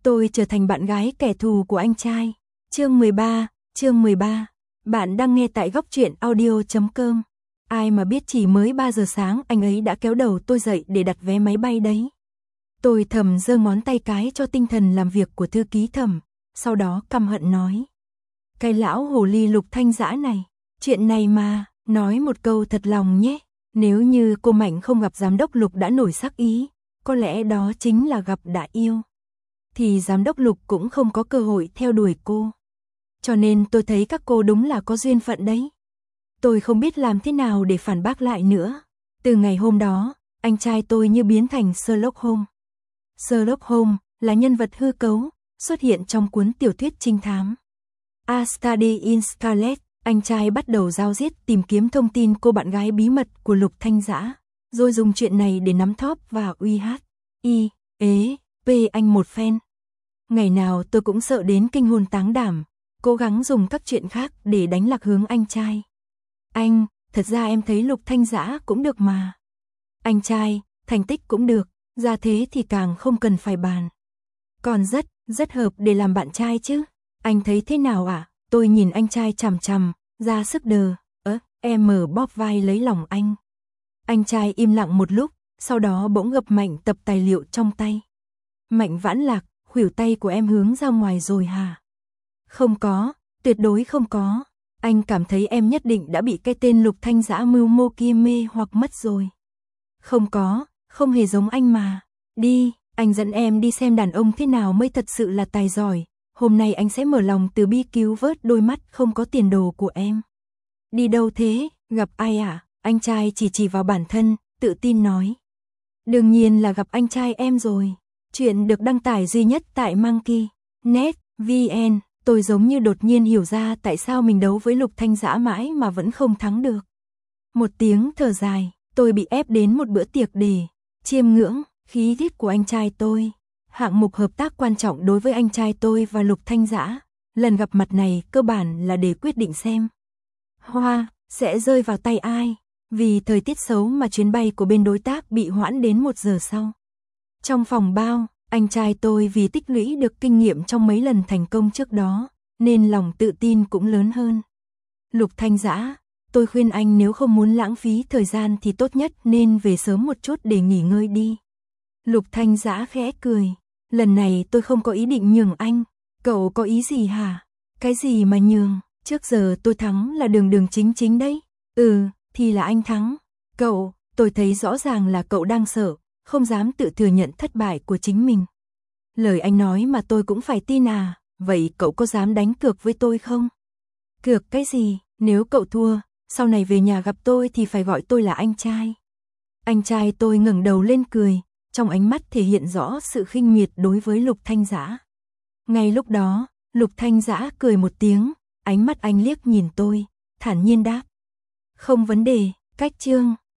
Tôi trở thành bạn gái kẻ thù của anh trai. Chương 13. Bạn đang nghe tại góc truyện audio.com. Ai mà biết chỉ mới 3 giờ sáng anh ấy đã kéo đầu tôi dậy để đặt vé máy bay đấy. Tôi thầm giơ ngón tay cái cho tinh thần làm việc của thư ký Thẩm, sau đó căm hận nói. Cái lão hồ ly Lục Thanh Dã này, chuyện này mà, nói một câu thật lòng nhé. Nếu như cô Mạnh không gặp giám đốc Lục đã nổi sắc ý, có lẽ đó chính là gặp đã yêu. Thì giám đốc Lục cũng không có cơ hội theo đuổi cô. Cho nên tôi thấy các cô đúng là có duyên phận đấy. Tôi không biết làm thế nào để phản bác lại nữa. Từ ngày hôm đó, anh trai tôi như biến thành Sherlock Holmes. Sherlock Holmes là nhân vật hư cấu, xuất hiện trong cuốn tiểu thuyết trinh thám A Study in Scarlet. Anh trai bắt đầu rao riết tìm kiếm thông tin cô bạn gái bí mật của Lục Thanh Dã, rồi dùng chuyện này để nắm thóp và uy hiếp anh một phen. Ngày nào tôi cũng sợ đến kinh hồn táng đảm, cố gắng dùng các chuyện khác để đánh lạc hướng anh trai. Anh, thật ra em thấy Lục Thanh Dã cũng được mà. Anh trai, thành tích cũng được, ra thế thì càng không cần phải bàn. Còn rất hợp để làm bạn trai chứ. Anh thấy thế nào ạ? Tôi nhìn anh trai chằm chằm, ra sức đờ. Em mở bóp vai lấy lòng anh. Anh trai im lặng một lúc, sau đó bỗng gập mạnh tập tài liệu trong tay. Mạnh Vãn Lạc, khuỷu tay của em hướng ra ngoài rồi hả? Không có, tuyệt đối không có. Anh cảm thấy em nhất định đã bị cái tên Lục Thanh Dã mưu mô kia mê hoặc mất rồi. Không có, không hề giống anh mà. Đi, anh dẫn em đi xem đàn ông thế nào mới thật sự là tài giỏi. Hôm nay anh sẽ mở lòng từ bi cứu vớt đôi mắt không có tiền đồ của em. Đi đâu thế, gặp ai ạ? Anh trai chỉ vào bản thân, tự tin nói. Đương nhiên là gặp anh trai em rồi. Chuyện được đăng tải duy nhất tại Monkey.net VN. Tôi giống như đột nhiên hiểu ra tại sao mình đấu với Lục Thanh Dã mãi mà vẫn không thắng được. Một tiếng thở dài, tôi bị ép đến một bữa tiệc để chiêm ngưỡng khí tiết của anh trai tôi. Hạng mục hợp tác quan trọng đối với anh trai tôi và Lục Thanh Dã. Lần gặp mặt này cơ bản là để quyết định xem hoa sẽ rơi vào tay ai. Vì thời tiết xấu mà chuyến bay của bên đối tác bị hoãn đến 1 giờ sau. Trong phòng bao, anh trai tôi vì tích lũy được kinh nghiệm trong mấy lần thành công trước đó, nên lòng tự tin cũng lớn hơn. Lục Thanh Dã, tôi khuyên anh nếu không muốn lãng phí thời gian thì tốt nhất nên về sớm một chút để nghỉ ngơi đi. Lục Thanh Dã khẽ cười. Lần này tôi không có ý định nhường anh. Cậu có ý gì hả? Cái gì mà nhường? Trước giờ tôi thắng là đường chính đấy. Thì là anh thắng. Cậu, tôi thấy rõ ràng là cậu đang sợ, không dám tự thừa nhận thất bại của chính mình. Lời anh nói mà tôi cũng phải tin à? Vậy cậu có dám đánh cược với tôi không? Cược cái gì? Nếu cậu thua, sau này về nhà gặp tôi thì phải gọi tôi là anh trai. Anh trai tôi ngẩng đầu lên cười, trong ánh mắt thể hiện rõ sự khinh miệt đối với Lục Thanh Dã. Ngay lúc đó, Lục Thanh Dã cười một tiếng, ánh mắt anh liếc nhìn tôi, thản nhiên đáp. Không vấn đề, cách chương.